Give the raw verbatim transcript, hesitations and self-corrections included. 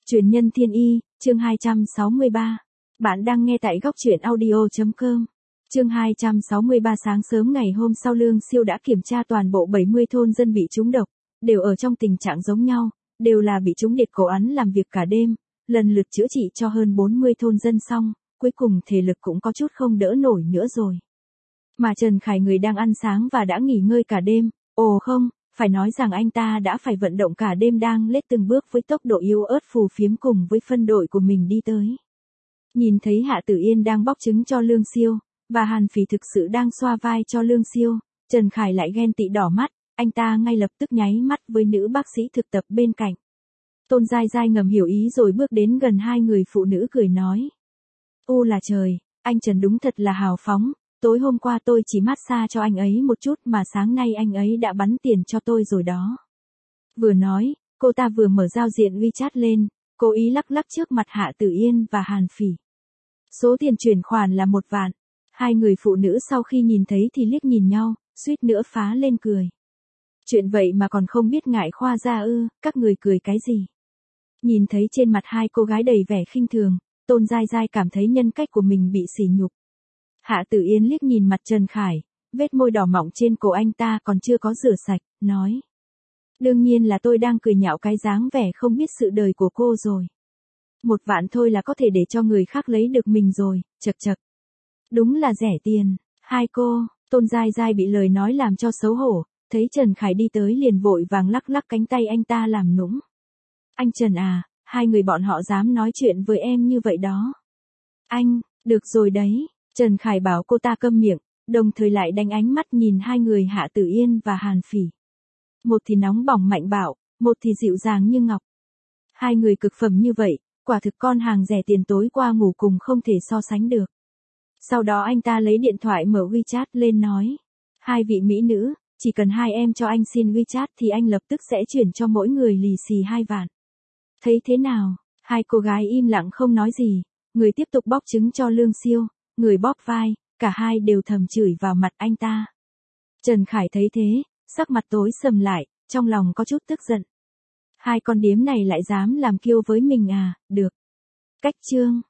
Truyền nhân thiên y, chương hai trăm sáu mươi ba. Bạn đang nghe tại góc truyện audio.com. Chương hai trăm sáu mươi ba. Sáng sớm ngày hôm sau Lương Siêu đã kiểm tra toàn bộ bảy mươi thôn dân bị trúng độc, đều ở trong tình trạng giống nhau, đều là bị trúng điệt cổ ắn làm việc cả đêm, lần lượt chữa trị cho hơn bốn mươi thôn dân xong, cuối cùng thể lực cũng có chút không đỡ nổi nữa rồi. Mà Trần Khải người đang ăn sáng và đã nghỉ ngơi cả đêm, ồ không, phải nói rằng anh ta đã phải vận động cả đêm đang lết từng bước với tốc độ yếu ớt phù phiếm cùng với phân đội của mình đi tới. Nhìn thấy Hạ Tử Yên đang bóc trứng cho Lương Siêu, và Hàn Phỉ thực sự đang xoa vai cho Lương Siêu, Trần Khải lại ghen tị đỏ mắt, anh ta ngay lập tức nháy mắt với nữ bác sĩ thực tập bên cạnh. Tôn Giai Giai ngầm hiểu ý rồi bước đến gần hai người phụ nữ cười nói. U là trời, anh Trần đúng thật là hào phóng, tối hôm qua tôi chỉ massage cho anh ấy một chút mà sáng nay anh ấy đã bắn tiền cho tôi rồi đó. Vừa nói, cô ta vừa mở giao diện WeChat lên, cố ý lắc lắc trước mặt Hạ Tử Yên và Hàn Phỉ. Số tiền chuyển khoản là một vạn. Hai người phụ nữ sau khi nhìn thấy thì liếc nhìn nhau, suýt nữa phá lên cười. Chuyện vậy mà còn không biết ngại khoa ra ư, các người cười cái gì? Nhìn thấy trên mặt hai cô gái đầy vẻ khinh thường, Tôn Giai Giai cảm thấy nhân cách của mình bị sỉ nhục. Hạ Tử Yên liếc nhìn mặt Trần Khải, vết môi đỏ mọng trên cổ anh ta còn chưa có rửa sạch, nói. Đương nhiên là tôi đang cười nhạo cái dáng vẻ không biết sự đời của cô rồi. Một vạn thôi là có thể để cho người khác lấy được mình rồi, chật chật. Đúng là rẻ tiền, hai cô, Tôn Giai Giai bị lời nói làm cho xấu hổ, thấy Trần Khải đi tới liền vội vàng lắc lắc cánh tay anh ta làm nũng. Anh Trần à, hai người bọn họ dám nói chuyện với em như vậy đó. Anh, được rồi đấy, Trần Khải bảo cô ta câm miệng, đồng thời lại đánh ánh mắt nhìn hai người Hạ Tử Yên và Hàn Phỉ. Một thì nóng bỏng mạnh bạo, một thì dịu dàng như ngọc. Hai người cực phẩm như vậy, quả thực con hàng rẻ tiền tối qua ngủ cùng không thể so sánh được. Sau đó anh ta lấy điện thoại mở WeChat lên nói. Hai vị mỹ nữ, chỉ cần hai em cho anh xin WeChat thì anh lập tức sẽ chuyển cho mỗi người lì xì hai vạn. Thấy thế nào? Hai cô gái im lặng không nói gì, người tiếp tục bóc trứng cho Lương Siêu, người bóp vai, cả hai đều thầm chửi vào mặt anh ta. Trần Khải thấy thế, sắc mặt tối sầm lại, trong lòng có chút tức giận. Hai con điếm này lại dám làm kiêu với mình à, được. Cách chương.